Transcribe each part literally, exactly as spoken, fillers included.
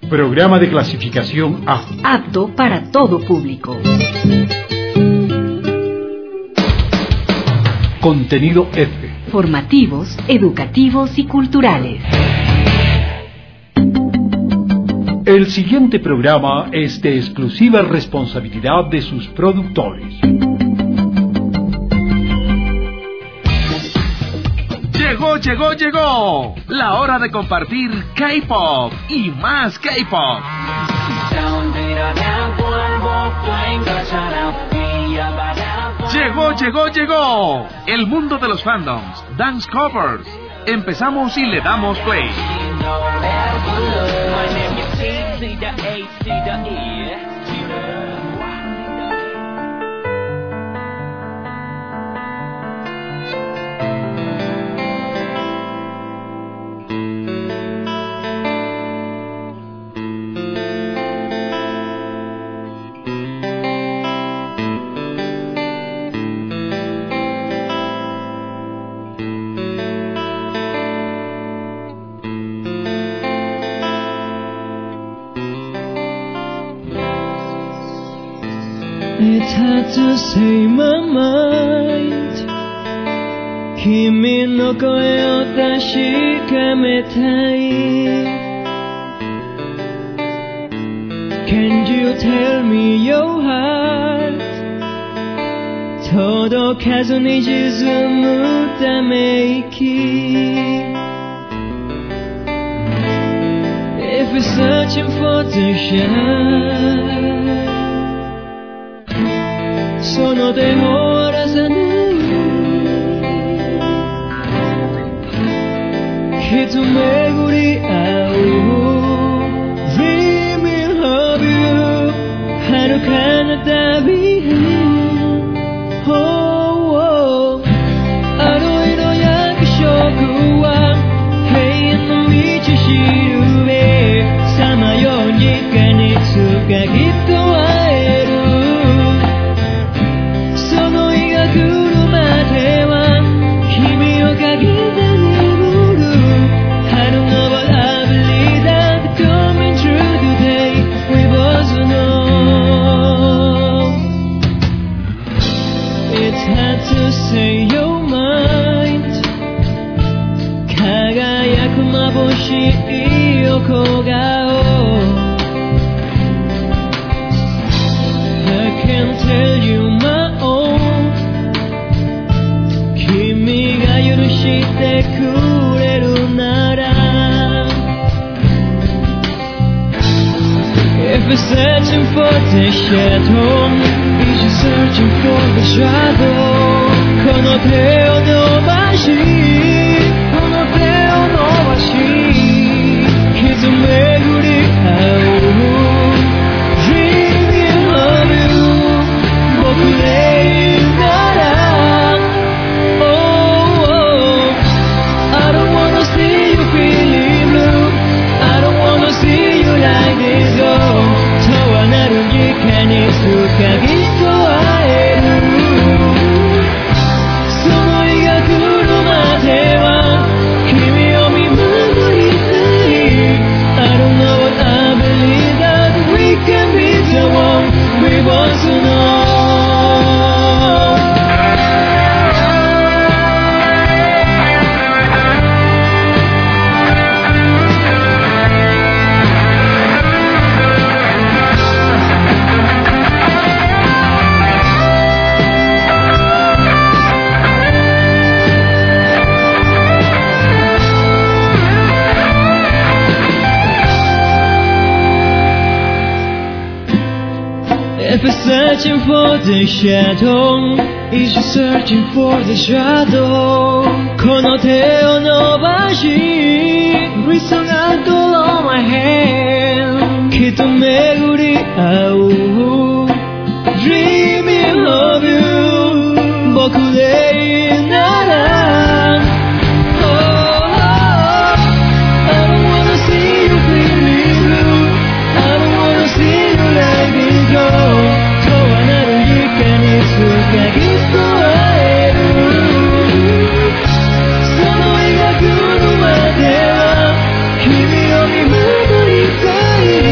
Programa de clasificación A. Apto para todo público. Contenido F. Formativos, educativos y culturales. El siguiente programa es de exclusiva responsabilidad de sus productores. Llegó, llegó, llegó. La hora de compartir K-pop y más K-pop. Llegó, llegó, llegó. El mundo de los fandoms, dance covers. Empezamos y le damos play. It's hard to say my mind 君の声を確かめたい Can you tell me your heart 届かずに沈むため息 If we're searching for the shine その手を荒らさないひと巡り合う Dreaming of you 遥かな旅へ oh, oh あの色焼き色は永遠の道しるべさまようにかにつかぎと会えるSay your mind 輝く眩しい横顔 I can tell you my own 君が許してくれるなら If we're searching for the shadow Is you searching for the shadow この手を伸ばしこの手を伸ばしひと巡り合う Dreaming of you 僕でいいなら Oh, oh I don't wanna see you feeling blue I don't wanna see you like this oh 永遠なる時間に深ぎと会えるIf you're searching for the shadow Is you searching for the shadow この手を伸ばし Listen out on my hand きっと巡り合う Dreaming of you 僕でいいなら 君を見守りたい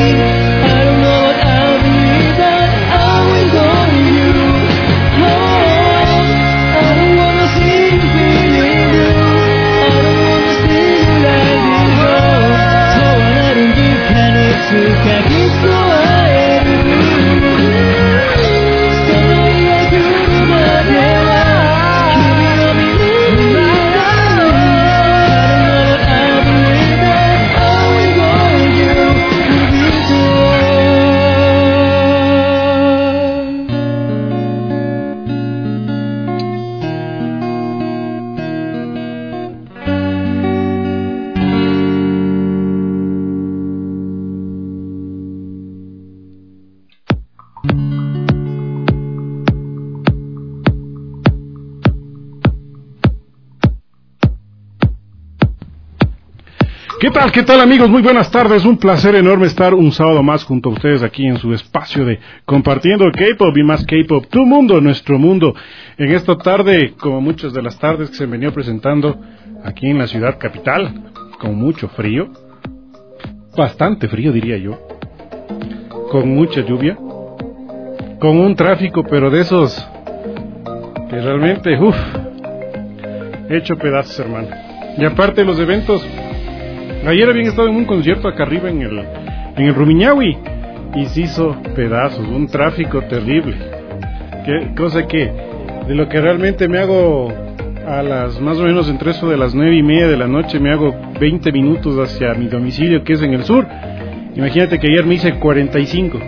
¿Qué tal, qué tal amigos? Muy buenas tardes, un placer enorme estar un sábado más junto a ustedes aquí en su espacio de compartiendo K-Pop y más K-Pop, tu mundo, nuestro mundo. En esta tarde, como muchas de las tardes que se venía presentando aquí en la ciudad capital, con mucho frío, bastante frío diría yo, con mucha lluvia, con un tráfico pero de esos que realmente, uff, hecho pedazos, hermano. Y aparte los eventos, ayer habían estado en un concierto acá arriba en el en el Rumiñahui y se hizo pedazos, un tráfico terrible. Que, cosa que de lo que realmente me hago a las más o menos entre eso de las nueve y media de la noche me hago veinte minutos hacia mi domicilio que es en el sur. Imagínate que ayer me hice cuarenta y cinco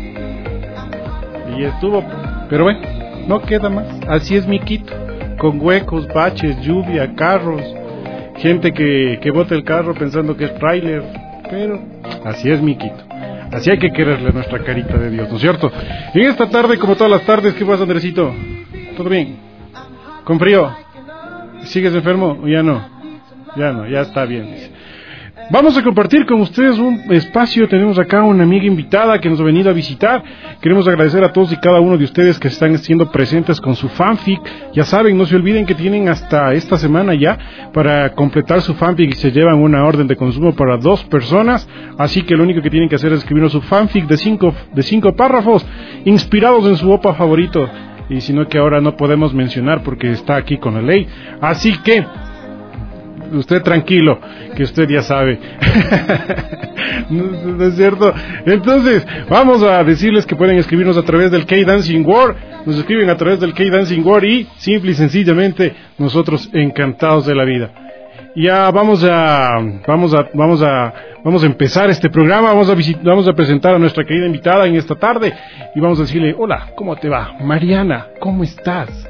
y estuvo, pero bueno, no queda más. Así es mi Quito, con huecos, baches, lluvia, carros, gente que, que bota el carro pensando que es tráiler, pero así es mi Quito. Así hay que quererle nuestra carita de Dios, ¿no es cierto? Y en esta tarde, como todas las tardes, ¿qué pasa, Andresito? ¿Todo bien? ¿Con frío? ¿Sigues enfermo? Ya no, ya no, ya está bien, dice. Vamos a compartir con ustedes un espacio. Tenemos acá una amiga invitada que nos ha venido a visitar. Queremos agradecer a todos y cada uno de ustedes que están siendo presentes con su fanfic. Ya saben, no se olviden que tienen hasta esta semana ya para completar su fanfic y se llevan una orden de consumo para dos personas. Así que lo único que tienen que hacer es escribirnos su fanfic de cinco, de cinco párrafos inspirados en su opa favorito. Y si no, que ahora no podemos mencionar porque está aquí con la ley. Así que usted tranquilo, que usted ya sabe. ¿No, no es cierto? Entonces, vamos a decirles que pueden escribirnos a través del K-Dancing World. Nos escriben a través del K-Dancing World y, simple y sencillamente, nosotros encantados de la vida. Ya vamos a, vamos a, vamos a, vamos a empezar este programa. Vamos a visit, vamos a presentar a nuestra querida invitada en esta tarde y vamos a decirle, hola, ¿cómo te va? Mariana, ¿cómo estás?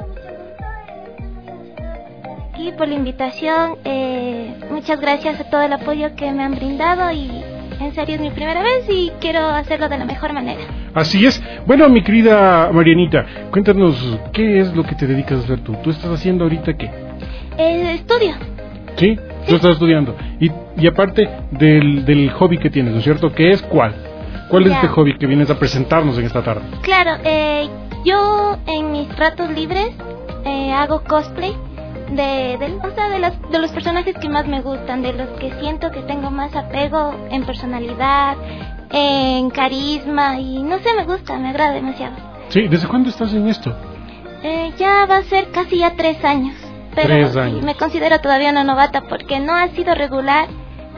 Por la invitación, eh, muchas gracias a todo el apoyo que me han brindado y en serio es mi primera vez y quiero hacerlo de la mejor manera. Así es. Bueno, mi querida Marianita, cuéntanos, ¿qué es lo que te dedicas a hacer tú? ¿Tú estás haciendo ahorita qué? Eh, estudio. ¿Sí? Tú estás estudiando. Y, y aparte del, del hobby que tienes, ¿no es cierto? ¿Qué es cuál? ¿Cuál ya. es este hobby que vienes a presentarnos en esta tarde? Claro, eh, yo en mis ratos libres eh, hago cosplay. De, de, o sea, de, los, de los personajes que más me gustan, de los que siento que tengo más apego en personalidad, en carisma y no sé, me gusta, me agrada demasiado. Sí, ¿desde cuándo estás en esto? Eh, ya va a ser casi ya tres años, pero tres años. Sí, me considero todavía una novata porque no ha sido regular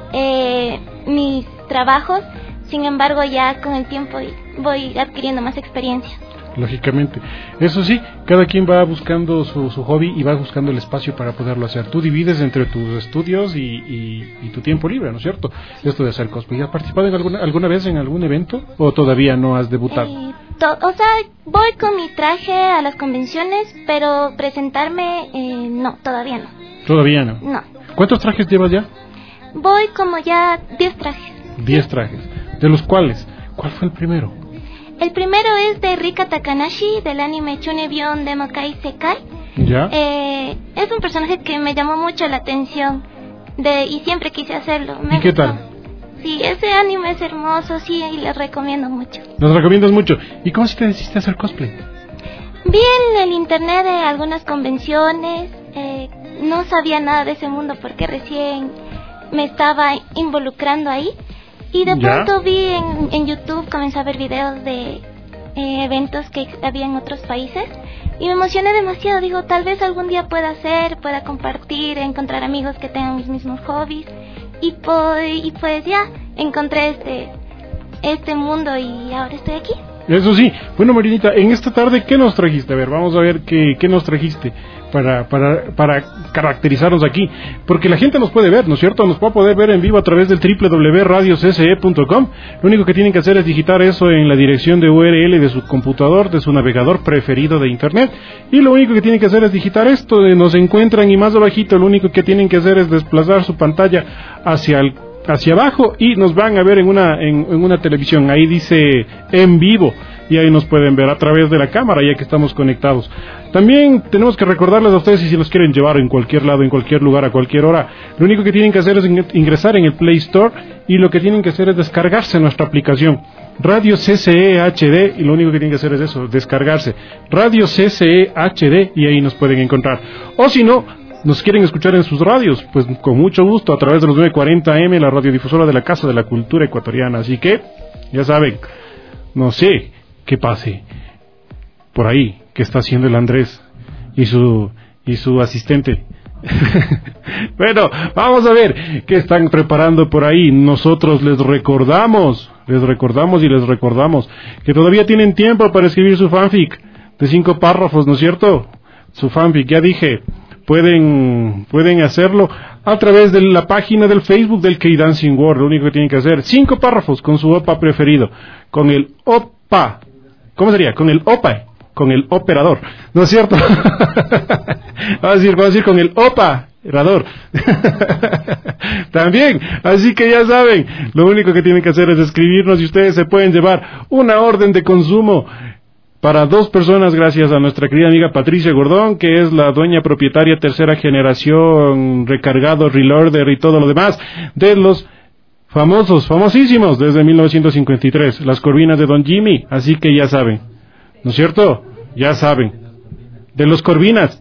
eh, mis trabajos, sin embargo ya con el tiempo voy adquiriendo más experiencia. Lógicamente, eso sí, cada quien va buscando su, su hobby y va buscando el espacio para poderlo hacer. Tú divides entre tus estudios y, y, y tu tiempo libre, ¿no es cierto? Esto de hacer cosplay. ¿Has participado en alguna, alguna vez en algún evento o todavía no has debutado? Eh, to, o sea, voy con mi traje a las convenciones, pero presentarme, eh, no, todavía no. ¿Todavía no? No. ¿Cuántos trajes llevas ya? Voy como ya diez trajes. Diez trajes. ¿De los cuales? ¿Cuál fue el primero? El primero es de Rika Takanashi, del anime Chunibyon Demokai Sekai. ¿Ya? Eh, es un personaje que me llamó mucho la atención de y siempre quise hacerlo. Me ¿Y qué gustó. tal? Sí, ese anime es hermoso, sí, y les recomiendo mucho. ¿Los recomiendas mucho? ¿Y cómo se te decidiste hacer cosplay? Vi en el internet de algunas convenciones, eh, no sabía nada de ese mundo porque recién me estaba involucrando ahí. Y de ¿Ya? pronto vi en, en YouTube, comencé a ver videos de eh, eventos que había en otros países y me emocioné demasiado. Digo, tal vez algún día pueda hacer, pueda compartir, encontrar amigos que tengan mis mismos hobbies y, po- y pues ya, encontré este, este mundo y ahora estoy aquí. Eso sí. Bueno, Marianita, en esta tarde, ¿qué nos trajiste? A ver, vamos a ver qué, qué nos trajiste para, para, para caracterizarnos aquí. Porque la gente nos puede ver, ¿no es cierto? Nos va a poder ver en vivo a través del doble u doble u doble u punto radio c s e punto com. Lo único que tienen que hacer es digitar eso en la dirección de U R L de su computador, de su navegador preferido de Internet. Y lo único que tienen que hacer es digitar esto. Nos encuentran y más abajito lo único que tienen que hacer es desplazar su pantalla hacia el hacia abajo y nos van a ver en una en, en una televisión. Ahí dice en vivo. y ahí nos pueden ver a través de la cámara, ya que estamos conectados. También tenemos que recordarles a ustedes, y si los quieren llevar en cualquier lado, en cualquier lugar, a cualquier hora, lo único que tienen que hacer es ingresar en el Play Store, y lo que tienen que hacer es descargarse nuestra aplicación Radio C C E H D, y lo único que tienen que hacer es eso, descargarse Radio C C E H D, y ahí nos pueden encontrar. O si no, nos quieren escuchar en sus radios, pues con mucho gusto, a través de los nueve cuarenta A M, la radiodifusora de la Casa de la Cultura Ecuatoriana. Así que, ya saben, no sé qué pase por ahí, qué está haciendo el Andrés y su y su asistente. Bueno, vamos a ver qué están preparando por ahí. Nosotros les recordamos, les recordamos y les recordamos que todavía tienen tiempo para escribir su fanfic de cinco párrafos, ¿no es cierto? Su fanfic, ya dije, pueden pueden hacerlo a través de la página del Facebook del K-Dancing World. Lo único que tienen que hacer, cinco párrafos con su opa preferido, con el opa, ¿cómo sería? Con el opa, con el operador, ¿no es cierto? Vamos a decir, vamos a decir con el operador. También, así que ya saben, lo único que tienen que hacer es escribirnos, y ustedes se pueden llevar una orden de consumo para dos personas, gracias a nuestra querida amiga Patricia Gordón, que es la dueña propietaria tercera generación, recargado, reloader y todo lo demás de los famosos, famosísimos desde mil novecientos cincuenta y tres, las corvinas de Don Jimmy. Así que ya saben, ¿no es cierto? Ya saben, de los Corvinas,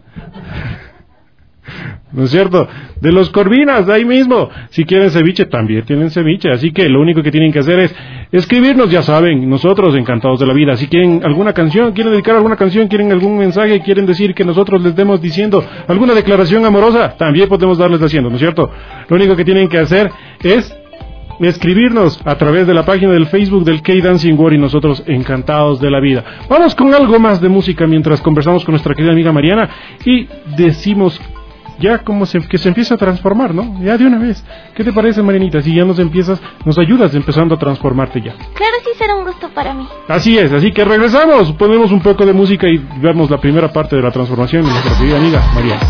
¿no es cierto? De los Corvinas, ahí mismo. Si quieren ceviche, también tienen ceviche. Así que lo único que tienen que hacer es escribirnos, ya saben, nosotros encantados de la vida. Si quieren alguna canción, quieren dedicar alguna canción, quieren algún mensaje, quieren decir que nosotros les demos diciendo alguna declaración amorosa, también podemos darles haciendo, ¿no es cierto? Lo único que tienen que hacer es escribirnos a través de la página del Facebook del K-Dancing World, y nosotros encantados de la vida. Vamos con algo más de música mientras conversamos con nuestra querida amiga Mariana y decimos ya como se, que se empieza a transformar, ¿no? Ya de una vez. ¿Qué te parece, Marianita? Si ya nos empiezas, nos ayudas empezando a transformarte ya. Claro, sí, será un gusto para mí. Así es, así que regresamos, ponemos un poco de música y vemos la primera parte de la transformación de nuestra querida amiga Mariana.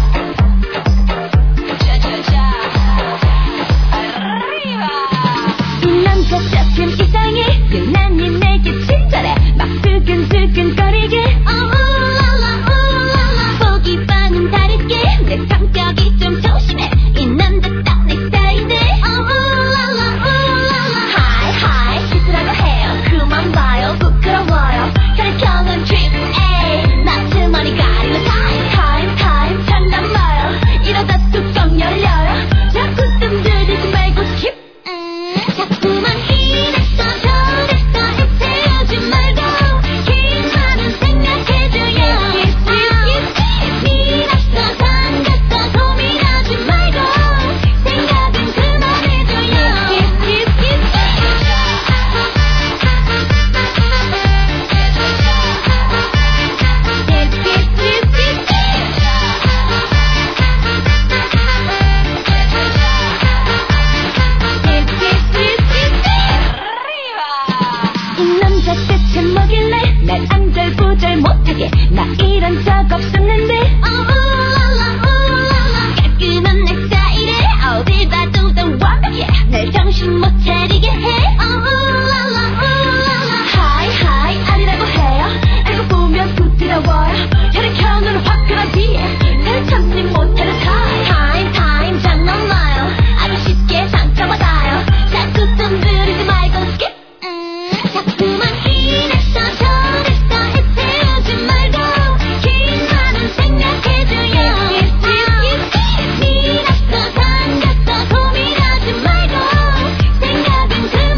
생각은 그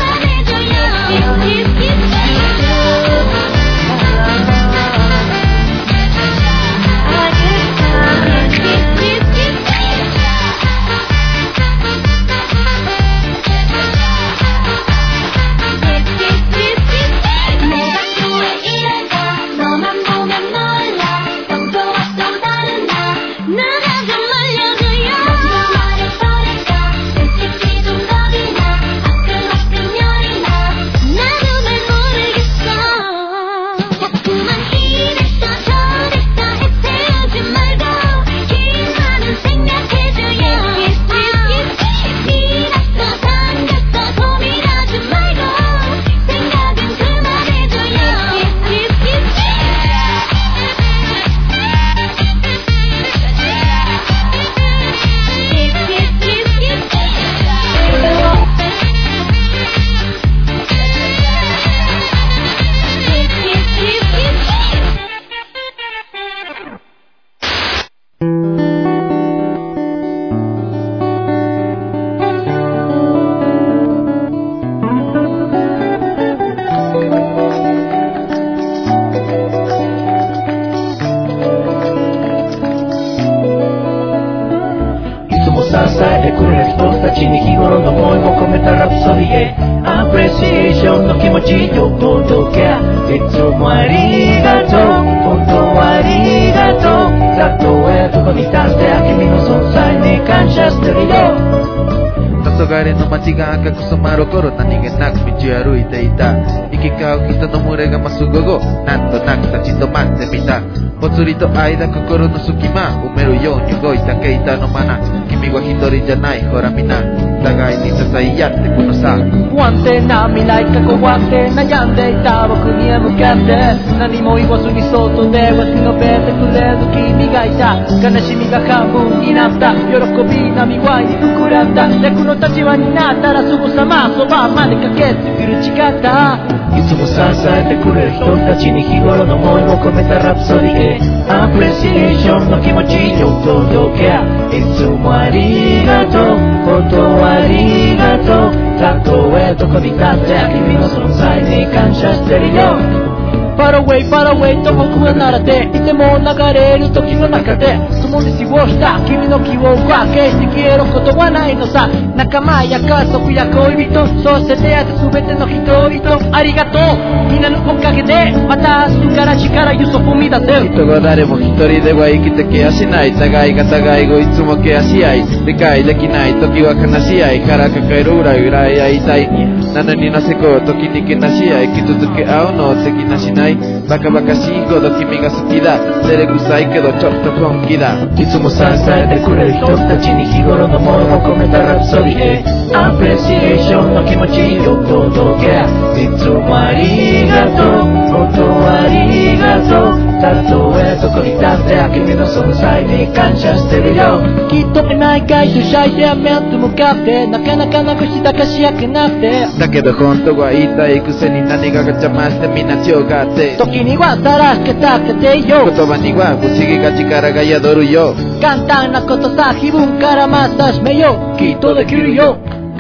持ちを届けいつもありがとう本当ありがとうたとえどこに立って君の存在に感謝してるよ黄昏の街が赤く染まる頃何気なく道を歩いていた行き交う人の群れが増す午後なんとなく立ち止まってみたぽつりと間心の隙間埋めるように動いた携帯のマナ君は一人じゃないほらみんな互いに支え合ってこのさ不安定な未来過去はって悩んでいた僕には向かって何も言わずに外ではしのべてくれる君がいた悲しみが半分になった喜び波はに膨らんだでこの立場になったらすぐさまそばまで駆けつける力いつも支えてくれる人たちに日頃の思いを込めたラプソディへアプレシエーションの気持ちを届けいつもありがとう本当ありがとうたとえどこに立って君の存在に感謝してるよFar away, far away と僕はならでいても流れる時の中で共に過ごした君の記憶は決して消えることはないのさ仲間や家族や恋人そして出会った全ての人々ありがとうみんなのおかげでまた明日から力ゆそ踏み出せる人が誰も一人では生きてケアしない互いが互いをいつもケアし合い理解できない時は悲し合いから抱える裏裏やいたいなのになぜこう時にけなし合い傷つけ合うのを敵なしないバカバカしいほど君が好きだ照れくさいけどちょっと本気だいつも支えてくれる人たちに日頃の思いを込めたラプソディへアプレシエーションの気持ちを届けいつもありがとう本当ありがとうたとえどこに立って君の存在に感謝してるよきっと毎回とシャイでは面と向かってなかなかなくしたかしやけなくてだけど本当は言いたいくせに何がが邪魔してみんな強がって時にはさらけたけてよ言葉には不思議が力が宿るよ簡単なことさ気分からまたしめようきっとできるよ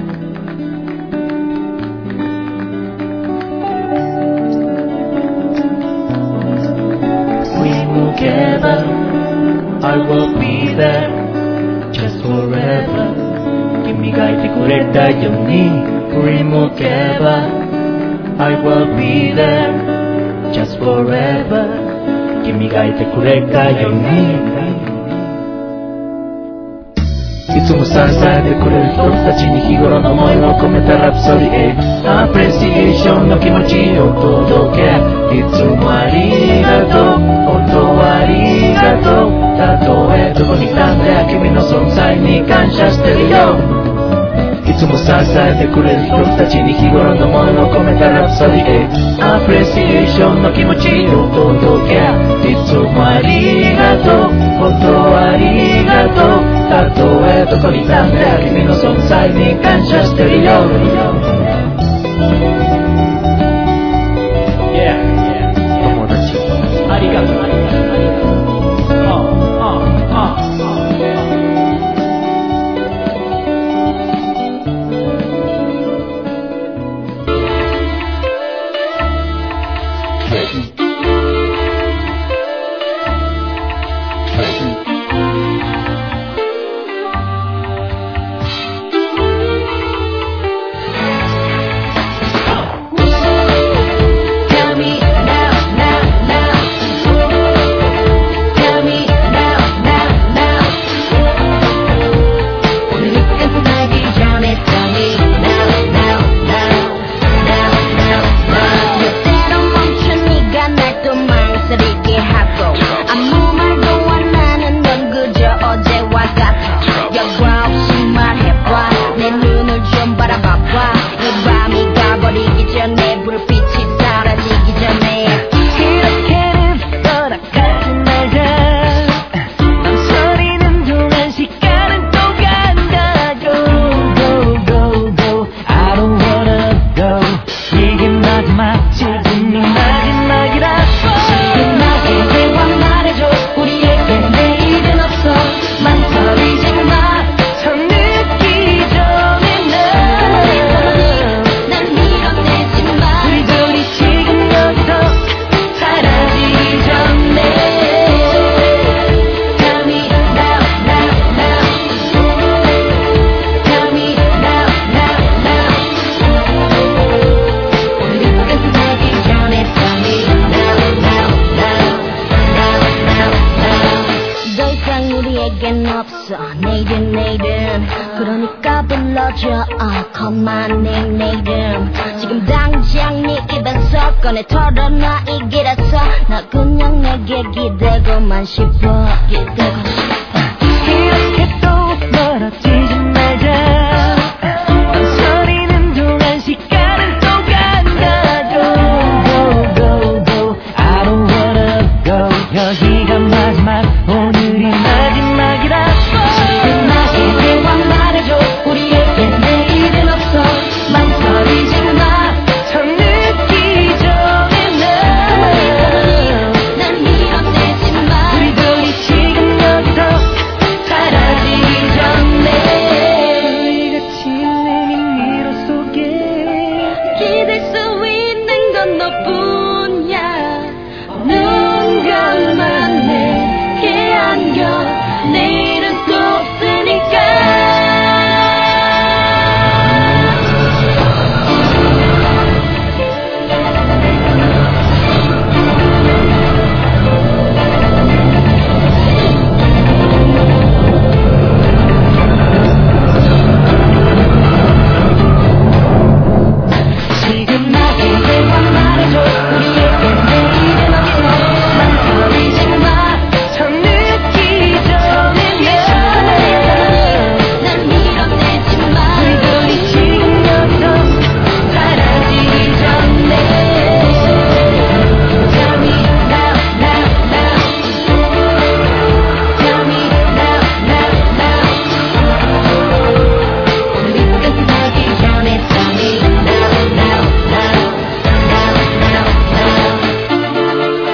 I will be there just forever 君がいてくれたように振り向けば I will be there just forever 君がいてくれたようにいつも支えてくれる人たちに日頃の思いを込めたラプソディへアプレシエーションの気持ちを届けいつもありがとう本当ありがとうたとえどこに立って君の存在に感謝してるよいつも支えてくれる人たちに日頃の思いを込めたラプソディへアプレシエーションの気持ちを届けいつもありがとう本当ありがとうたとえどこに立って君の存在に感謝してるよ Yeah, yeah, yeah 友達ありがとうありがとう 그러니까 불러줘 어, 그만해 내 이름 지금 당장 네 입에서 꺼내 털어놔 이 길에서 나 그냥 내게 기대고만 싶어 기대고 싶어 이렇게 또 멀어지지 말자 소리는 동안 시간은 또 간다 Go go go go I don't wanna go 여기가 마지막 오늘이 마지막이라 지금 나에게 대화 말해줘 우리에게 내일은 없어 망설이지 마 더 늦기 전에 난 밀어내지 마 우리 둘이 지금 여기서 사라지기 전에 우리같이 내민 미로 속에 기댈 수 있는 건 너뿐이야 눈 감아 내게 안겨 내일은 또 없으니까 지금 나에게 대화 말해줘 우리에게 내일은 없어 망설이지 마 더 늦기 전에 난 밀어내지 마 우리 둘이 지금 여기서 사라지기 전에 Tell me now now now Tell me now now now 우리 끝나기 전에 Tell me now now now now now now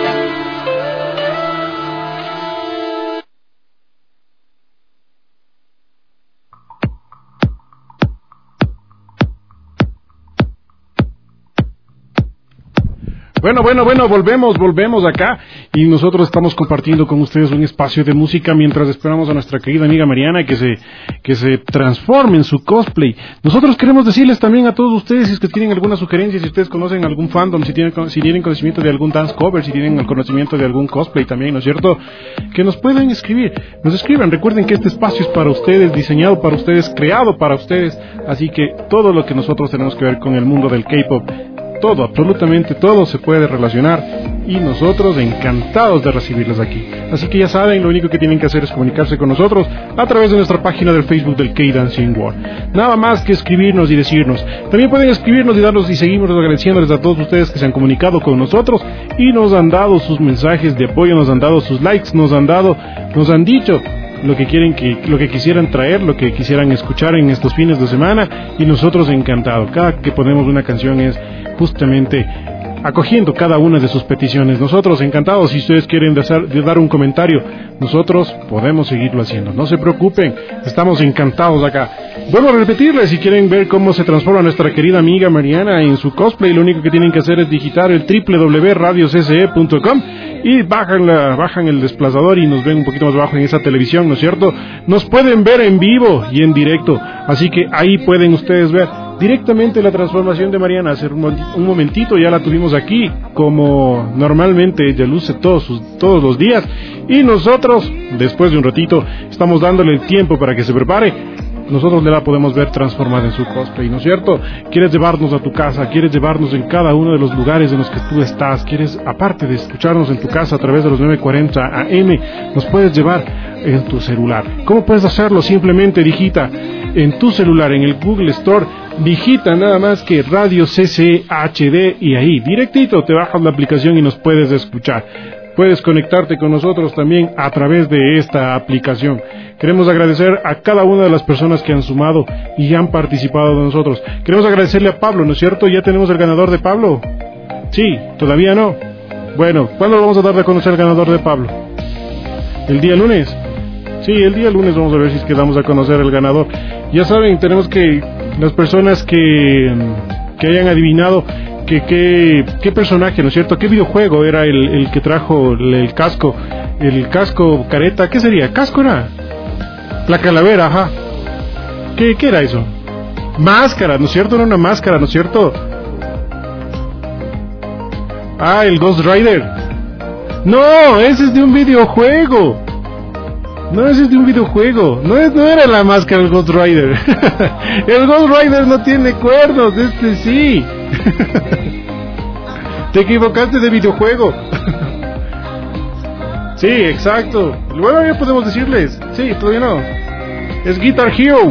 Bueno, bueno, bueno, volvemos, volvemos acá y nosotros estamos compartiendo con ustedes un espacio de música mientras esperamos a nuestra querida amiga Mariana que se que se transforme en su cosplay. Nosotros queremos decirles también a todos ustedes si es que tienen alguna sugerencia, si ustedes conocen algún fandom, si tienen si tienen conocimiento de algún dance cover, si tienen el conocimiento de algún cosplay también, ¿no es cierto? Que nos pueden escribir, nos escriban. Recuerden que este espacio es para ustedes, diseñado para ustedes, creado para ustedes, así que todo lo que nosotros tenemos que ver con el mundo del K-pop, todo, absolutamente todo se puede relacionar y nosotros encantados de recibirles aquí. Así que ya saben, lo único que tienen que hacer es comunicarse con nosotros a través de nuestra página del Facebook del K-Dancing World. Nada más que escribirnos y decirnos. También pueden escribirnos y darnos y seguimos agradeciéndoles a todos ustedes que se han comunicado con nosotros y nos han dado sus mensajes de apoyo, nos han dado sus likes, nos han dado, nos han dicho lo que quieren que lo que quisieran traer, lo que quisieran escuchar en estos fines de semana y nosotros encantados. Cada que ponemos una canción es justamente acogiendo cada una de sus peticiones. Nosotros encantados, si ustedes quieren de, de dar un comentario, nosotros podemos seguirlo haciendo. No se preocupen, estamos encantados acá. Vuelvo a repetirles, si quieren ver cómo se transforma nuestra querida amiga Mariana en su cosplay, lo único que tienen que hacer es digitar el doble u doble u doble u punto radio c c e punto com y bajan, la, bajan el desplazador y nos ven un poquito más abajo en esa televisión, ¿no es cierto? Nos pueden ver en vivo y en directo, así que ahí pueden ustedes ver directamente la transformación de Mariana. Hace un momentito ya la tuvimos aquí, como normalmente ella luce todos, sus, todos los días, y nosotros, después de un ratito, estamos dándole el tiempo para que se prepare. Nosotros le la podemos ver transformada en su cosplay, ¿no es cierto? Quieres llevarnos a tu casa, quieres llevarnos en cada uno de los lugares en los que tú estás, quieres, aparte de escucharnos en tu casa a través de los nueve cuarenta A M, nos puedes llevar en tu celular. ¿Cómo puedes hacerlo? Simplemente digita en tu celular, en el Google Store, digita nada más que Radio C C H D y ahí, directito, te bajas la aplicación y nos puedes escuchar. Puedes conectarte con nosotros también a través de esta aplicación. Queremos agradecer a cada una de las personas que han sumado y han participado de nosotros. Queremos agradecerle a Pablo, ¿no es cierto? ¿Ya tenemos el ganador de Pablo? Sí, ¿todavía no? Bueno, ¿cuándo vamos a dar a conocer el ganador de Pablo? ¿El día lunes? Sí, el día lunes vamos a ver si es que damos a conocer el ganador. Ya saben, tenemos que, las personas que, que hayan adivinado que qué qué personaje, ¿no es cierto? ¿Qué videojuego era el, el que trajo el, el casco? El casco careta, ¿qué sería? ¿Casco era? La calavera, ajá. ¿Qué, qué era eso? Máscara, ¿no es cierto? Era una máscara, ¿no es cierto? Ah, el Ghost Rider. No, ese es de un videojuego. No, ese es de un videojuego. No, es, no era la máscara del Ghost Rider. El Ghost Rider no tiene cuernos, este sí. Te equivocaste de videojuego. Sí, exacto. Luego ya podemos decirles. Sí, todavía no. Es Guitar Hero.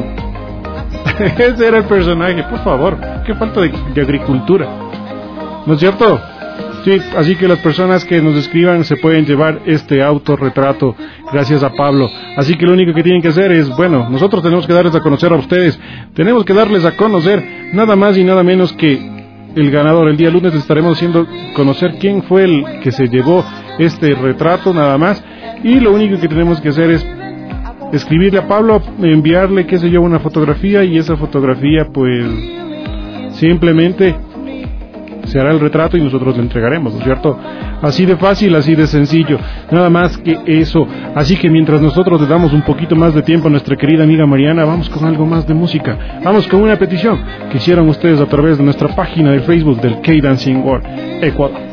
Ese era el personaje. Por favor, qué falta de, de agricultura. ¿No es cierto? Sí, así que las personas que nos escriban se pueden llevar este autorretrato gracias a Pablo. Así que lo único que tienen que hacer es, bueno, nosotros tenemos que darles a conocer a ustedes. Tenemos que darles a conocer nada más y nada menos que el ganador. El día lunes les estaremos haciendo conocer quién fue el que se llevó este retrato nada más. Y lo único que tenemos que hacer es escribirle a Pablo, enviarle, qué sé yo, una fotografía, y esa fotografía pues simplemente se hará el retrato y nosotros le entregaremos, ¿no es cierto? Así de fácil, así de sencillo, nada más que eso. Así que mientras nosotros le damos un poquito más de tiempo a nuestra querida amiga Mariana, vamos con algo más de música. Vamos con una petición que hicieron ustedes a través de nuestra página de Facebook del K-Dancing World Ecuador.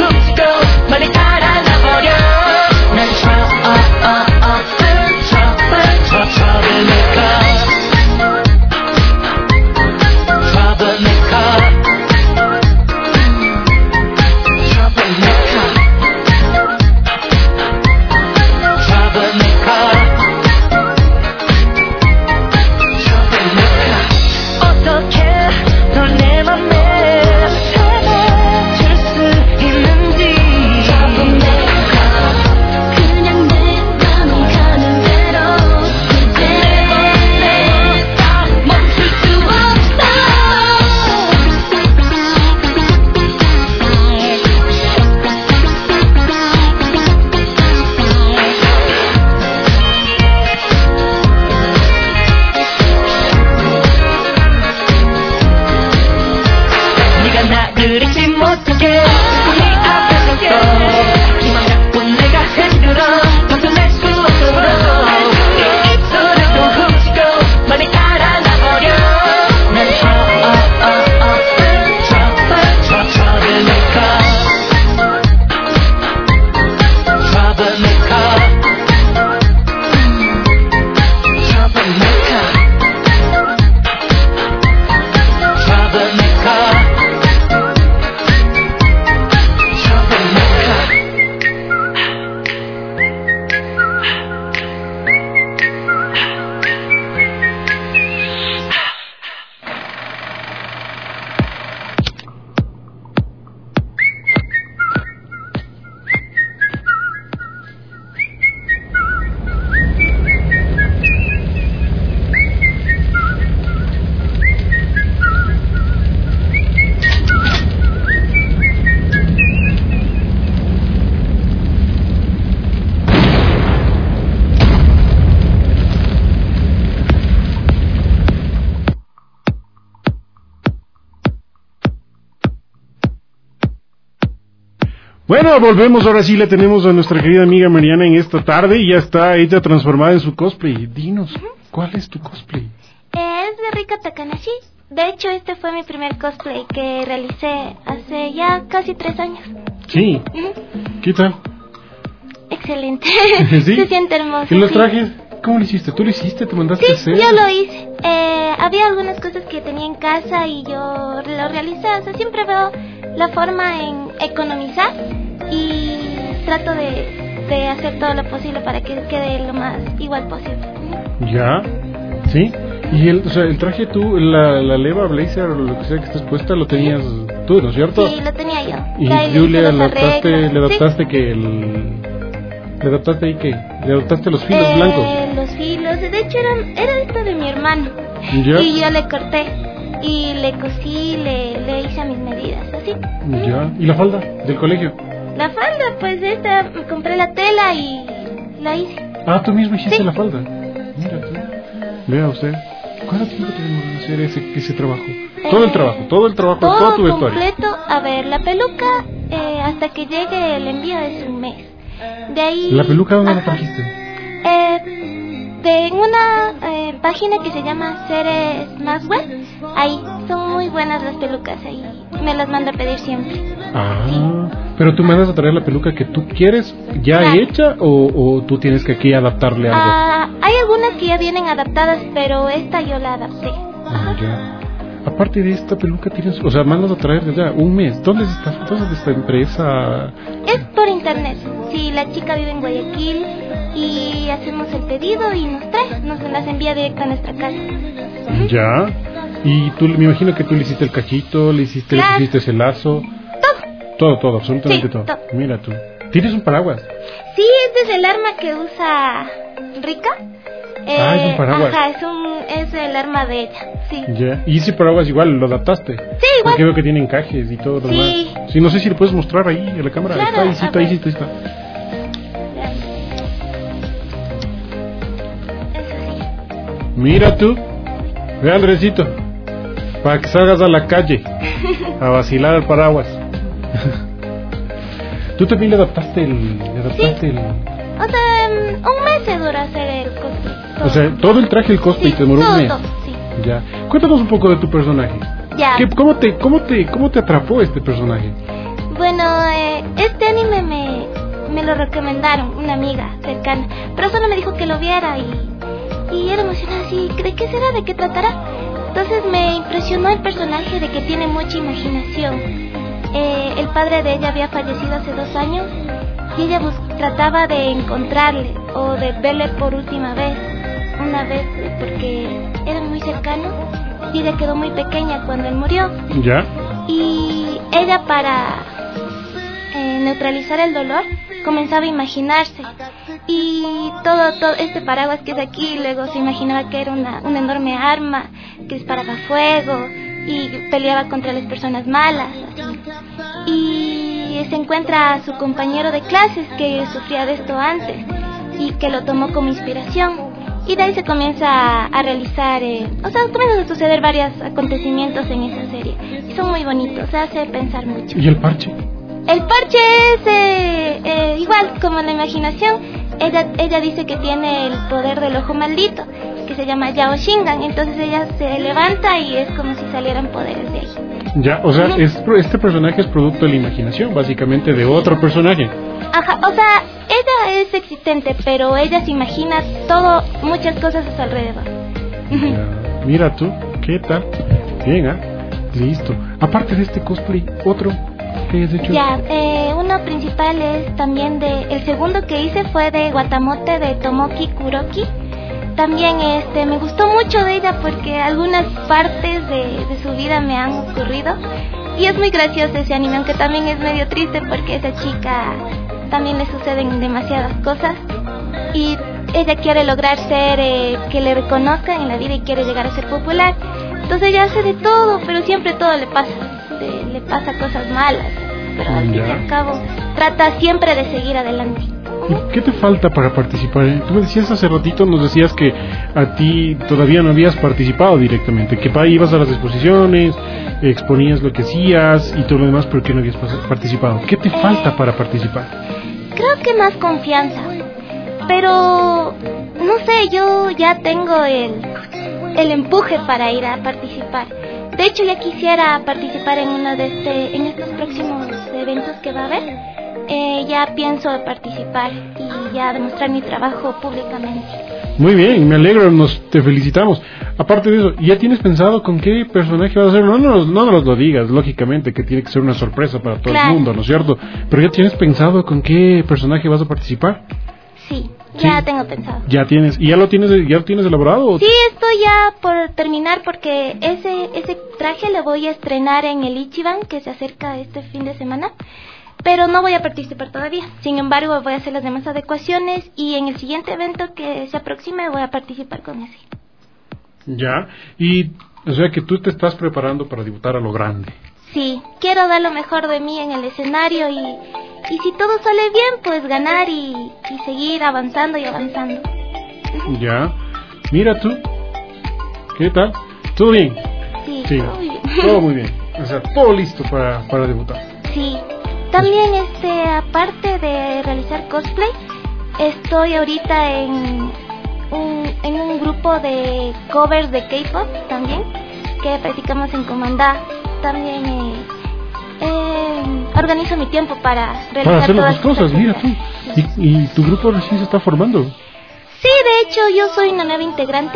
Trouble Bueno, volvemos, ahora sí le tenemos a nuestra querida amiga Mariana en esta tarde y ya está ella transformada en su cosplay. Dinos, ¿cuál es tu cosplay? Es de Rika Takanashi. De hecho, este fue mi primer cosplay que realicé hace ya casi tres años. Sí. Uh-huh. ¿Qué tal? Excelente. ¿Sí? Se siente hermoso. ¿Y los sí. trajes? ¿Cómo lo hiciste? ¿Tú lo hiciste? ¿Te mandaste Sí, a hacer? yo lo hice. Eh, había algunas cosas que tenía en casa y yo lo realicé. O sea, siempre veo la forma en economizar y trato de, de hacer todo lo posible para que quede lo más igual posible. ¿Ya? ¿Sí? Y el, o sea, el traje tú, la, la leva, blazer o lo que sea que estés puesta, lo tenías tú, ¿no es cierto? Sí, lo tenía yo. Y Ya tú le hice los adaptaste, arreglos. le adaptaste Sí. que el... ¿Le adaptaste ahí qué? ¿Le adaptaste los filos Eh, blancos? Los filos, de hecho era, era esto de mi hermano. ¿Ya? Y yo le corté y le cosí, le, le hice a mis medidas, así. ¿Ya? ¿Y la falda del colegio? La falda, pues esta, compré la tela y la hice. Ah, tú mismo hiciste Sí. la falda. Mira tú. Vea usted. ¿Cuánto tiempo tenemos de hacer ese, ese trabajo? Todo el trabajo, todo el trabajo, Todo toda tu vestuario. completo. A ver, la peluca, eh, hasta que llegue el envío es un mes. De ahí... ¿La peluca dónde la Ajá. trajiste? Eh, de una eh, página que se llama Ceres Más Web. Ahí son muy buenas las pelucas, ahí me las manda a pedir siempre. Ah, pero tú mandas a traer la peluca que tú quieres ya Claro. hecha o, o tú tienes que aquí adaptarle algo. Ah, hay algunas que ya vienen adaptadas, pero esta yo la adapté. Ah, ya. Aparte de esta peluca tienes, o sea, mandas a traer ya un mes. ¿Dónde está, dónde está esta empresa? Es por internet. Sí, la chica vive en Guayaquil y hacemos el pedido y nos trae, nos las envía directo a nuestra casa. Ya. Y tú, me imagino que tú le hiciste el cachito, le hiciste, Claro. le hiciste ese lazo. Todo. Todo, todo, absolutamente Sí, todo. todo. Mira tú. ¿Tienes un paraguas? Sí, este es el arma que usa Rika. Eh, Ah, es un paraguas. Ajá, es, un, es el arma de ella, sí. Ya. Y ese paraguas igual lo adaptaste. Sí, igual. Porque veo que tiene encajes y todo lo Sí. demás. Sí, no sé si le puedes mostrar ahí a la cámara. Claro, Está ahí, sí, a está ahí, ver. sí, está. Eso sí. Mira tú. Ve Andresito. Para que salgas a la calle a vacilar al paraguas. ¿Tú también le adaptaste el... Le adaptaste Sí. el... O sea, mm, un mes se dura hacer el cosplay. todo. O sea, todo el traje, el cosplay Sí, te demoró todo, un mes. todo, sí. Ya. Cuéntanos un poco de tu personaje. Ya. ¿Qué, cómo, te, cómo, te, ¿Cómo te atrapó este personaje? Bueno, eh, este anime me, me lo recomendaron, una amiga cercana, pero solo me dijo que lo viera y, y era emocionada así, ¿de qué será? ¿De qué tratará? Entonces me impresionó el personaje de que tiene mucha imaginación. Eh, el padre de ella había fallecido hace dos años y ella bus- trataba de encontrarle o de verle por última vez, una vez porque eran muy cercanos y ella quedó muy pequeña cuando él murió. ¿Ya? Y ella para eh, neutralizar el dolor comenzaba a imaginarse y todo, todo este paraguas que es aquí, luego se imaginaba que era una, una enorme arma que disparaba fuego y peleaba contra las personas malas así. Y se encuentra a su compañero de clases que sufría de esto antes y que lo tomó como inspiración. Y de ahí se comienza a, a realizar, eh, o sea, comienzan a suceder varios acontecimientos en esa serie. Y son muy bonitos, hace pensar mucho. ¿Y el parche? El parche es eh, eh, igual, como la imaginación. Ella, ella dice que tiene el poder del ojo maldito, que se llama Yao Shingan. Entonces ella se levanta y es como si salieran poderes de ahí. Ya, o sea, Ujú. es, este personaje es producto de la imaginación, básicamente, de otro personaje. Ajá, o sea, ella es existente, pero ella se imagina todo, muchas cosas a su alrededor. Ya. Mira tú, ¿qué tal? Bien, ¿ah? Listo. Aparte de este cosplay, otro que hayas hecho. Ya, eh, uno principal es también de, el segundo que hice fue de Guatamote de Tomoki Kuroki. También este, me gustó mucho de ella porque algunas partes de, de su vida me han ocurrido. Y es muy gracioso ese anime, aunque también es medio triste porque a esa chica también le suceden demasiadas cosas. Y ella quiere lograr ser, eh, que le reconozcan en la vida y quiere llegar a ser popular. Entonces ella hace de todo, pero siempre todo le pasa, le, le pasa cosas malas. Pero al fin y Ya. al cabo trata siempre de seguir adelante. ¿Y qué te falta para participar? Tú me decías hace ratito, nos decías que a ti todavía no habías participado directamente, que pa- ibas a las exposiciones, exponías lo que hacías y todo lo demás, pero que no habías pas- participado. ¿Qué te Eh, falta para participar? Creo que más confianza. Pero, no sé, yo ya tengo el, el empuje para ir a participar. De hecho, ya quisiera participar en uno de este, en estos próximos eventos que va a haber. Eh, ya pienso participar y ya demostrar mi trabajo públicamente. Muy bien, me alegro, nos te felicitamos. Aparte de eso, ¿ya tienes pensado con qué personaje vas a hacer? No, no, no nos lo digas, lógicamente, que tiene que ser una sorpresa para todo Claro. el mundo, ¿no es cierto? Pero ¿ya tienes pensado con qué personaje vas a participar? Sí, ya Sí. tengo pensado. ¿Ya tienes, y ya lo tienes, ya lo tienes elaborado? o- Sí, estoy ya por terminar porque ese ese traje lo voy a estrenar en el Ichiban que se acerca este fin de semana, pero no voy a participar todavía. Sin embargo, voy a hacer las demás adecuaciones y en el siguiente evento que se aproxime voy a participar con ese. Ya, y o sea que tú te estás preparando para debutar a lo grande. Sí, quiero dar lo mejor de mí en el escenario y, y si todo sale bien, pues ganar y, y seguir avanzando y avanzando. Ya, mira tú, ¿qué tal? ¿Todo bien? Sí, Sí, todo bien. todo muy bien. O sea, todo listo para, para debutar. Sí, también este, aparte de realizar cosplay, estoy ahorita en un, en un grupo de covers de K-pop también, que practicamos en Comandá. También eh, eh, organizo mi tiempo para realizar Para hacer las todas dos cosas, estas mira tú. Y, y tu grupo recién se está formando. Sí, de hecho yo soy una nueva integrante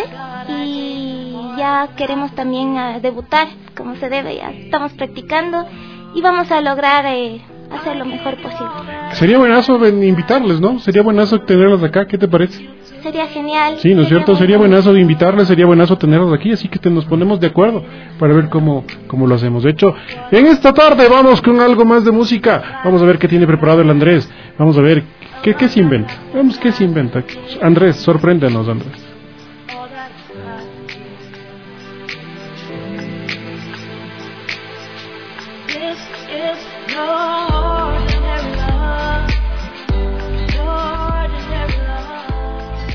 y ya queremos también eh, debutar como se debe, ya estamos practicando y vamos a lograr eh, hacer lo mejor posible. Sería buenazo ven- invitarles, ¿no? Sería buenazo tenerlas acá, ¿qué te parece? Sería genial. Sí, ¿no es cierto? Sería bueno. buenazo de invitarles, sería buenazo tenerlas aquí, así que te, nos ponemos de acuerdo para ver cómo, cómo lo hacemos. De hecho, en esta tarde vamos con algo más de música. Vamos a ver qué tiene preparado el Andrés. Vamos a ver qué, qué se inventa. Vamos, qué se inventa. Andrés, sorpréndenos, Andrés. This is no ordinary love, no ordinary love.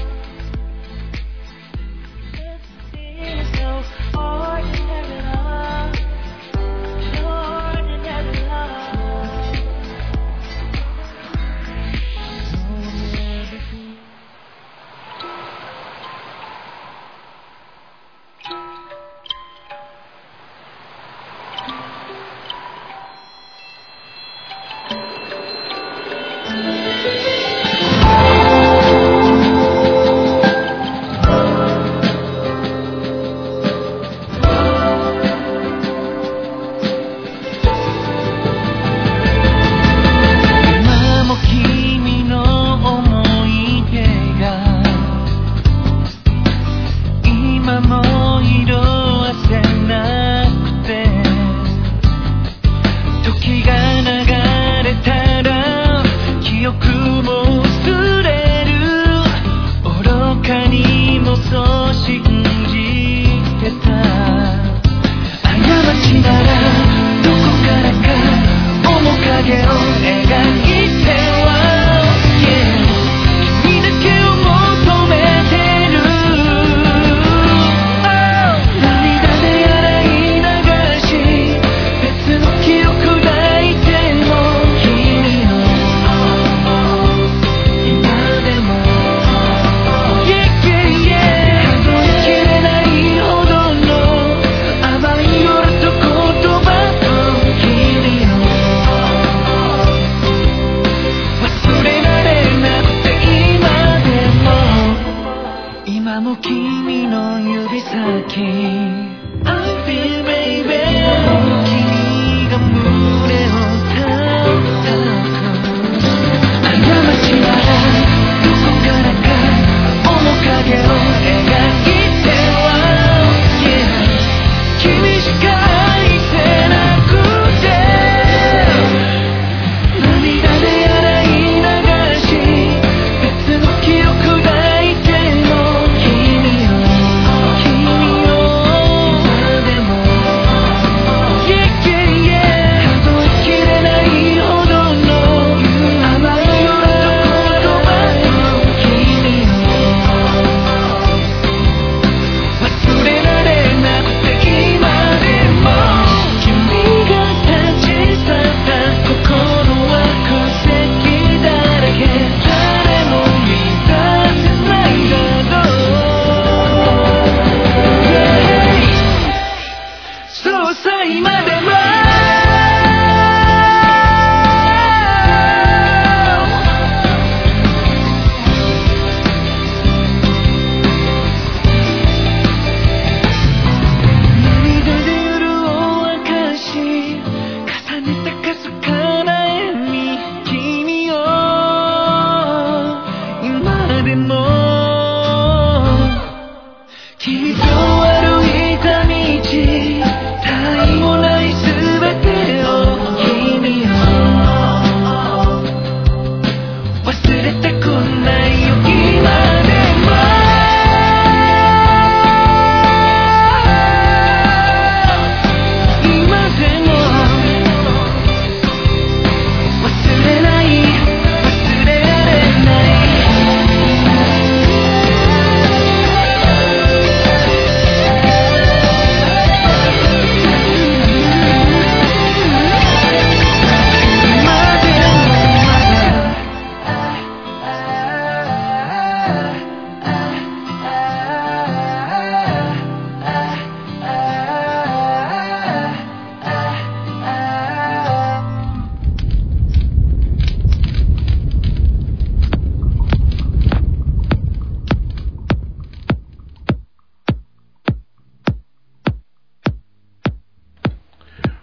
This is no ordinary love, no ordinary love.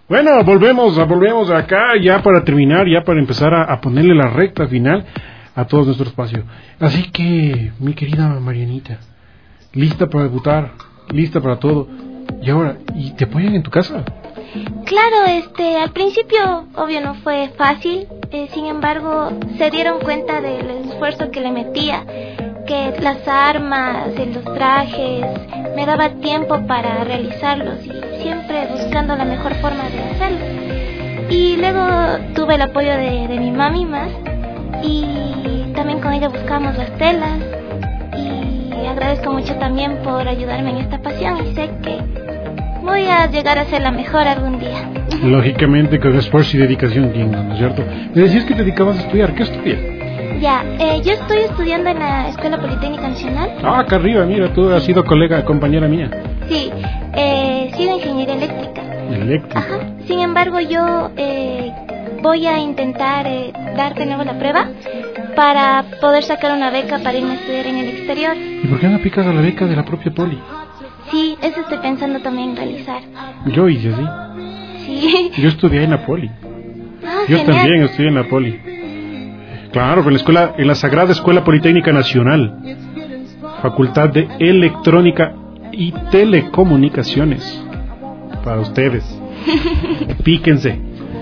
Bueno, volvemos, volvemos acá ya para terminar, ya para empezar a, a ponerle la recta final a todo nuestro espacio. Así que, mi querida Marianita, lista para debutar, lista para todo. Y ahora, ¿y te apoyan en tu casa? Claro, este, al principio, obvio, no fue fácil. Eh, sin embargo, se dieron cuenta del esfuerzo que le metía, que las armas, los trajes, me daba tiempo para realizarlos y siempre buscando la mejor forma de hacerlo. Y luego tuve el apoyo de, de mi mami más, y también con ella buscamos las telas, y agradezco mucho también por ayudarme en esta pasión, y sé que voy a llegar a ser la mejor algún día. Lógicamente, con esfuerzo y dedicación, ¿quién no, ¿no es cierto? Me decías que te dedicabas a estudiar, ¿qué estudias? Ya, eh, yo estoy estudiando en la Escuela Politécnica Nacional. Ah, acá arriba, mira, tú has sido colega, compañera mía. Sí, eh, sigo ingeniería eléctrica. Eléctrica. Ajá. Sin embargo, yo eh, voy a intentar eh, dar de nuevo la prueba para poder sacar una beca para irme a estudiar en el exterior. ¿Y por qué no aplicas a la beca de la propia poli? Sí, eso estoy pensando también realizar. Yo hice así. Sí. Yo estudié en la poli. Ah, Yo genial. también estudié en la poli. Claro, en la escuela, en la Sagrada Escuela Politécnica Nacional, Facultad de Electrónica y Telecomunicaciones. Para ustedes. Píquense.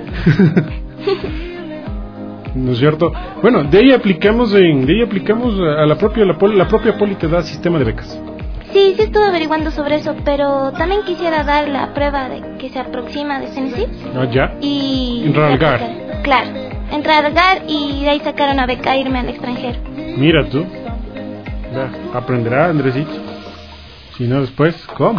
¿No es cierto? Bueno, de ahí aplicamos en, de ahí aplicamos a la propia la, poli, la propia poli te da sistema de becas. Sí, sí estuve averiguando sobre eso, pero también quisiera dar la prueba de que se aproxima de CENESID. Ah, ya. Y Enralgar. Claro, enralgar y de ahí sacar una beca e irme al extranjero. Mira tú. Ya, aprenderá Andresito. Si no después, ¿cómo?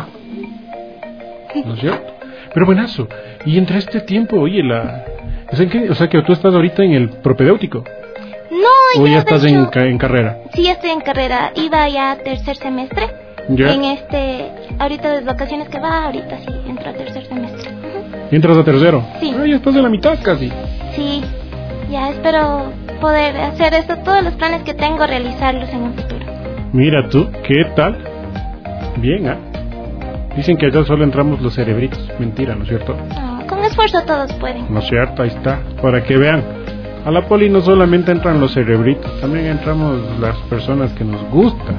¿No es cierto? Pero buenazo. Y entre este tiempo, oye, la... O sea, que, o sea que tú estás ahorita en el propedéutico. No, ¿O yo, ya de estás hecho, en, ca- en carrera? Sí, ya estoy en carrera. Iba ya a tercer semestre. ¿Ya? En este, ahorita de vacaciones que va, ahorita sí entro a tercer semestre. Ujú. ¿Entras a tercero? Sí. Ah, ya estás en la mitad casi. Sí, ya espero poder hacer esto, todos los planes que tengo, realizarlos en un futuro. Mira tú, ¿qué tal? Bien, ¿ah? Dicen que allá solo entramos los cerebritos. Mentira, ¿no es cierto? No, con esfuerzo todos pueden. No es cierto, ahí está. Para que vean. A la poli no solamente entran los cerebritos, también entramos las personas que nos gustan.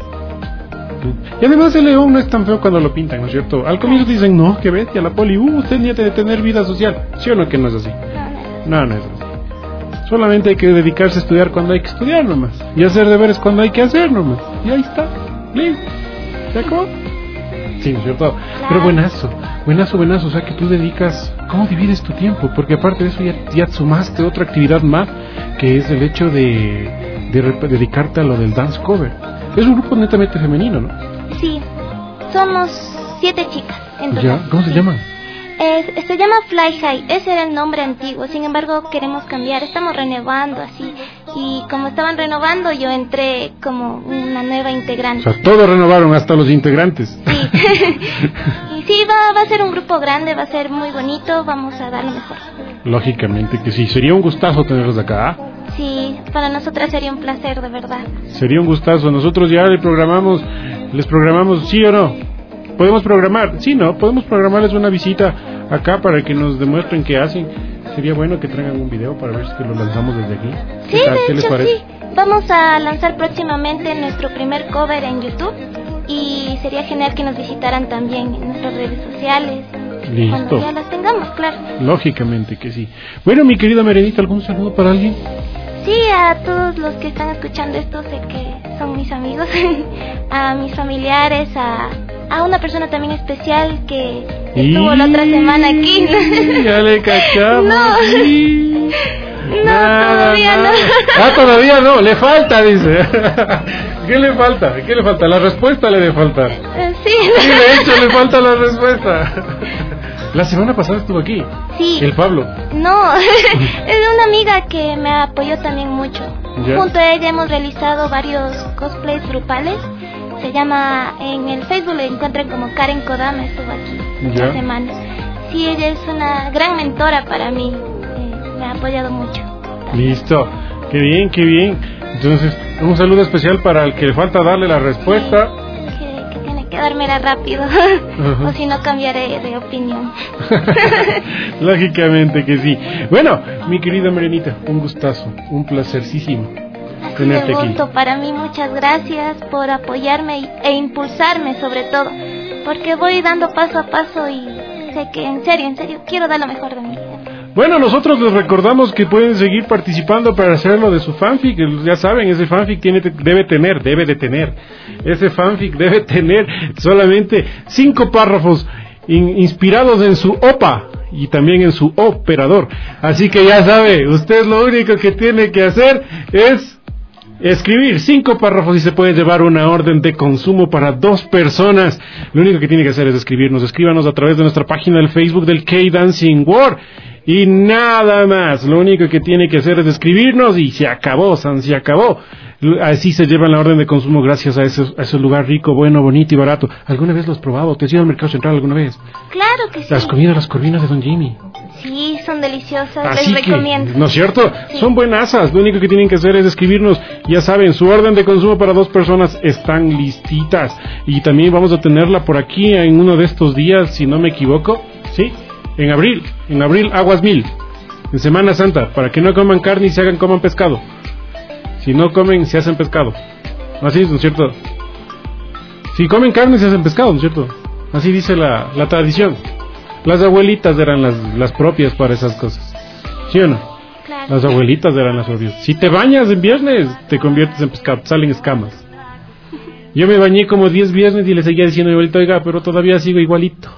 Y además el león no es tan feo cuando lo pintan, ¿no es cierto? Al comienzo dicen, no, que bestia, la poli, uh, usted tiene que tener vida social. ¿Sí o no que no es así? No, no es así. No, no es así. Solamente hay que dedicarse a estudiar cuando hay que estudiar nomás. Y hacer deberes cuando hay que hacer nomás. Y ahí está. Listo. ¿Se acabó? Sí, ¿no es cierto? Pero buenazo, buenazo, buenazo. O sea que tú dedicas... ¿Cómo divides tu tiempo? Porque aparte de eso ya, ya sumaste otra actividad más, que es el hecho de, de rep- dedicarte a lo del dance cover. Es un grupo netamente femenino, ¿no? Sí, somos siete chicas. En total. ¿Ya? ¿Cómo se Sí. llaman? Es, se llama Fly High, ese era el nombre antiguo, sin embargo queremos cambiar, estamos renovando así, y como estaban renovando yo entré como una nueva O integrante. sea, todos renovaron, hasta los integrantes. Sí, y sí, va, va a ser un grupo grande, va a ser muy bonito, vamos a dar lo mejor. Lógicamente que sí, sería un gustazo tenerlos acá, ¿ah? Sí, para nosotras sería un placer, de verdad. Sería un gustazo. Nosotros ya le programamos, les programamos, ¿sí o no? ¿Podemos programar? Sí, ¿no? Podemos programarles una visita acá para que nos demuestren qué hacen. Sería bueno que traigan un video para ver si que lo lanzamos desde aquí. Sí, ¿Qué tal? de ¿Qué les hecho parece? sí. Vamos a lanzar próximamente nuestro primer cover en YouTube y sería genial que nos visitaran también en nuestras redes sociales. Listo. Cuando ya las tengamos, claro. Lógicamente que sí. Bueno, mi querida Meredita, ¿algún saludo para alguien? Sí, a todos los que están escuchando esto, sé que son mis amigos, a mis familiares, a, a una persona también especial que estuvo Y... la otra semana aquí. Ya le cachamos. No. Y... No, Nada, todavía nada. no. Ah, todavía no, le falta, dice. ¿Qué le falta? ¿Qué le falta? La respuesta le debe faltar. Eh, Sí. Sí, de hecho, le falta la respuesta. La semana pasada estuvo aquí. Sí. El Pablo. No, es una amiga que me apoyó también mucho. ¿Ya? Junto a ella hemos realizado varios cosplays grupales. Se llama, en el Facebook le encuentran como Karen Kodama, estuvo aquí ¿Ya? esta semana. Sí, ella es una gran mentora para mí, eh, me ha apoyado mucho. Listo. Qué bien, qué bien. Entonces, un saludo especial para el que le falta darle la respuesta. Que, que tiene que quedármela rápido. Ajá. O si no, cambiaré de opinión. Lógicamente que sí. Bueno, mi querida Marianita, un gustazo, un placercísimo Ha sido tenerte un aquí. gusto para mí. Muchas gracias por apoyarme y- e impulsarme sobre todo. Porque voy dando paso a paso y sé que en serio, en serio, quiero dar lo mejor de mí. Bueno, nosotros les recordamos que pueden seguir participando para hacerlo de su fanfic. Ya saben, ese fanfic tiene, debe tener, debe de tener. Ese fanfic debe tener solamente cinco párrafos in- inspirados en su opa y también en su operador. Así que ya sabe, usted lo único que tiene que hacer es escribir cinco párrafos y se puede llevar una orden de consumo para dos personas. Lo único que tiene que hacer es escribirnos. Escríbanos a través de nuestra página del Facebook del K-Dancing World. Y nada más. Lo único que tiene que hacer es escribirnos y se acabó, San, se acabó. Así se llevan la orden de consumo gracias a ese, a ese lugar rico, bueno, bonito y barato. ¿Alguna vez lo has probado? ¿Te has ido al Mercado Central alguna vez? Claro que sí. Las comidas, las corvinas de Don Jimmy. Sí, son deliciosas, Así les que, recomiendo. ¿no es cierto? Sí. Son buenasas. Lo único que tienen que hacer es escribirnos. Ya saben, su orden de consumo para dos personas están listitas. Y también vamos a tenerla por aquí en uno de estos días, si no me equivoco. ¿Sí? En abril. En abril, Aguas Mil. En Semana Santa. Para que no coman carne y se hagan, coman pescado. Si no comen, se hacen pescado. Así es, ¿no es cierto? Si comen carne, se hacen pescado, ¿no es cierto? Así dice la, la tradición. Las abuelitas eran las, las propias para esas cosas. ¿Sí o no? Claro. Las abuelitas eran las propias. Si te bañas en viernes, te conviertes en pescado, salen escamas. Yo me bañé como diez viernes y le seguía diciendo a mi abuelita, oiga, pero todavía sigo igualito.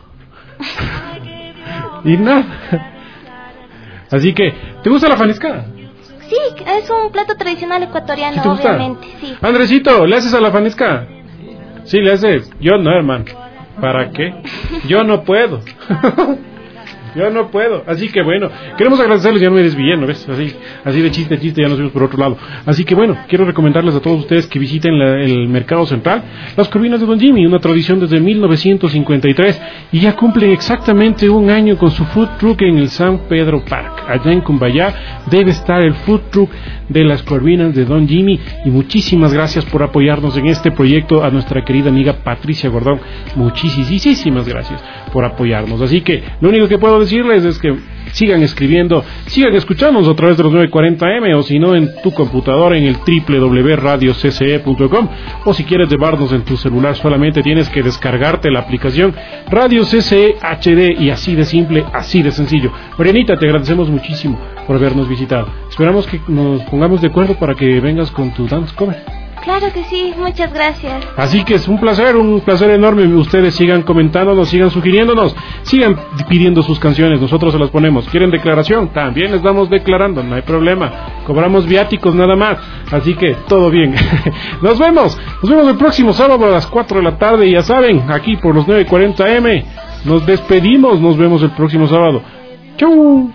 Y nada. Así que, ¿te gusta la fanesca? Sí, es un plato tradicional ecuatoriano, ¿Sí te gusta? obviamente, sí. Andresito, ¿le haces a la fanesca? Sí, le haces. Yo no, hermano. ¿Para qué? Yo no puedo. Yo no puedo. Así que bueno, queremos agradecerles, ya no me desvié, ¿no ves? Así, así de chiste, chiste, ya nos vimos por otro lado. Así que bueno, quiero recomendarles a todos ustedes que visiten la, el Mercado Central, las corvinas de Don Jimmy, una tradición desde mil novecientos cincuenta y tres, y ya cumplen exactamente un año con su food truck en el San Pedro Park. Allá en Cumbayá debe estar el food truck de las corvinas de Don Jimmy, y muchísimas gracias por apoyarnos en este proyecto a nuestra querida amiga Patricia Gordón. Muchísimas gracias por apoyarnos. Así que lo único que puedo decirles es que sigan escribiendo, sigan escuchándonos a través de los nueve cuarenta eme, o si no en tu computadora en el doble u doble u doble u punto radio c c e punto com, o si quieres llevarnos en tu celular solamente tienes que descargarte la aplicación Radio C C E H D, y así de simple, así de sencillo. Marianita, te agradecemos muchísimo por habernos visitado. Esperamos que nos pongamos de acuerdo para que vengas con tu dance cover. Claro que sí, muchas gracias. Así que es un placer, un placer enorme. Ustedes sigan comentándonos, sigan sugiriéndonos, sigan pidiendo sus canciones, nosotros se las ponemos. ¿Quieren declaración? También les vamos declarando, no hay problema. Cobramos viáticos nada más, así que todo bien. Nos vemos, nos vemos el próximo sábado a las cuatro de la tarde, y ya saben, aquí por los nueve cuarenta eme. Nos despedimos, nos vemos el próximo sábado. ¡Chau!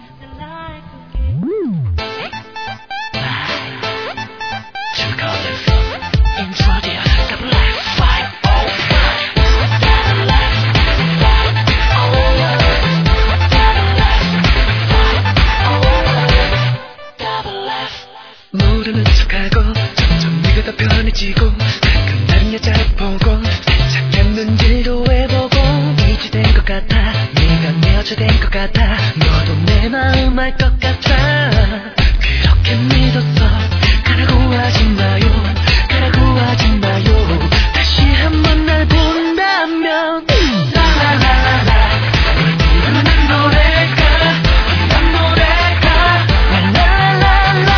모르는 척하고 점점 네가 더 편해지고 가끔 다른 여자를 보고 착했는지도 해보고 이지된 것 같아 네가 내 여자된 것 같아 너도 내 마음 알 것 같아 그렇게 믿었어 가라고 하지 마요 가라고 하지 마요 다시 한번 날 본다면 라라라라라 널 부르는 노래가 이런 노래가 라라라라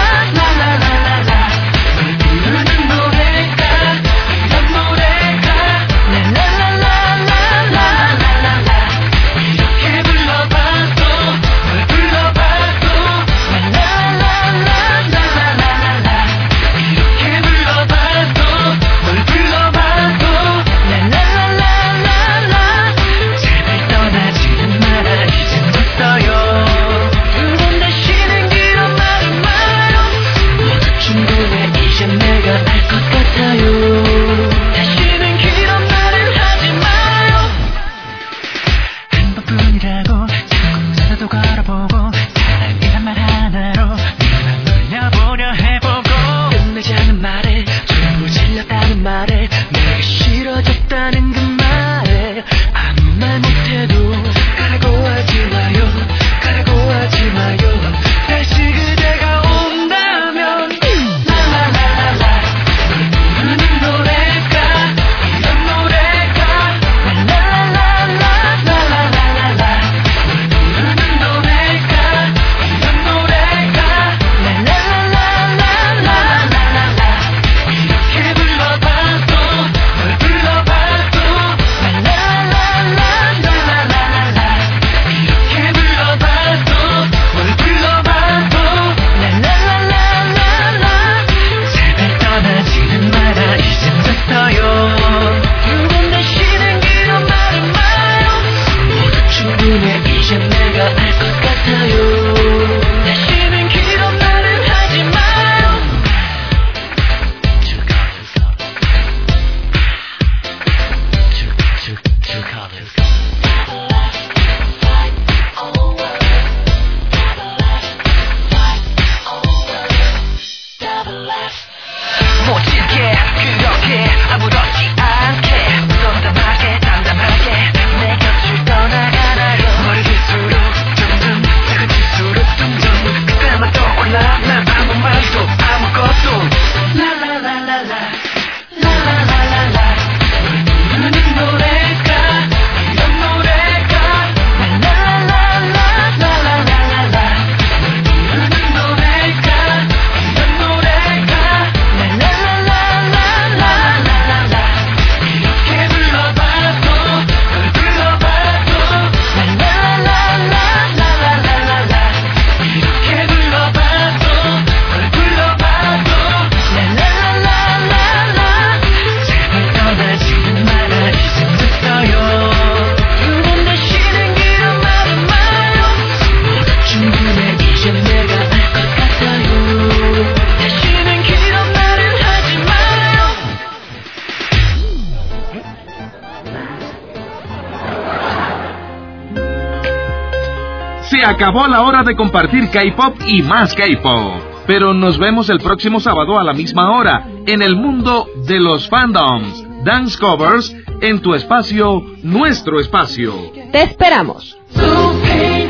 말에 전부 질렸다는 말에 내가 싫어졌다는 그 말 acabó la hora de compartir K-pop y más K-pop. Pero nos vemos el próximo sábado a la misma hora en el mundo de los fandoms, dance covers, en tu espacio, nuestro espacio. Te esperamos. Super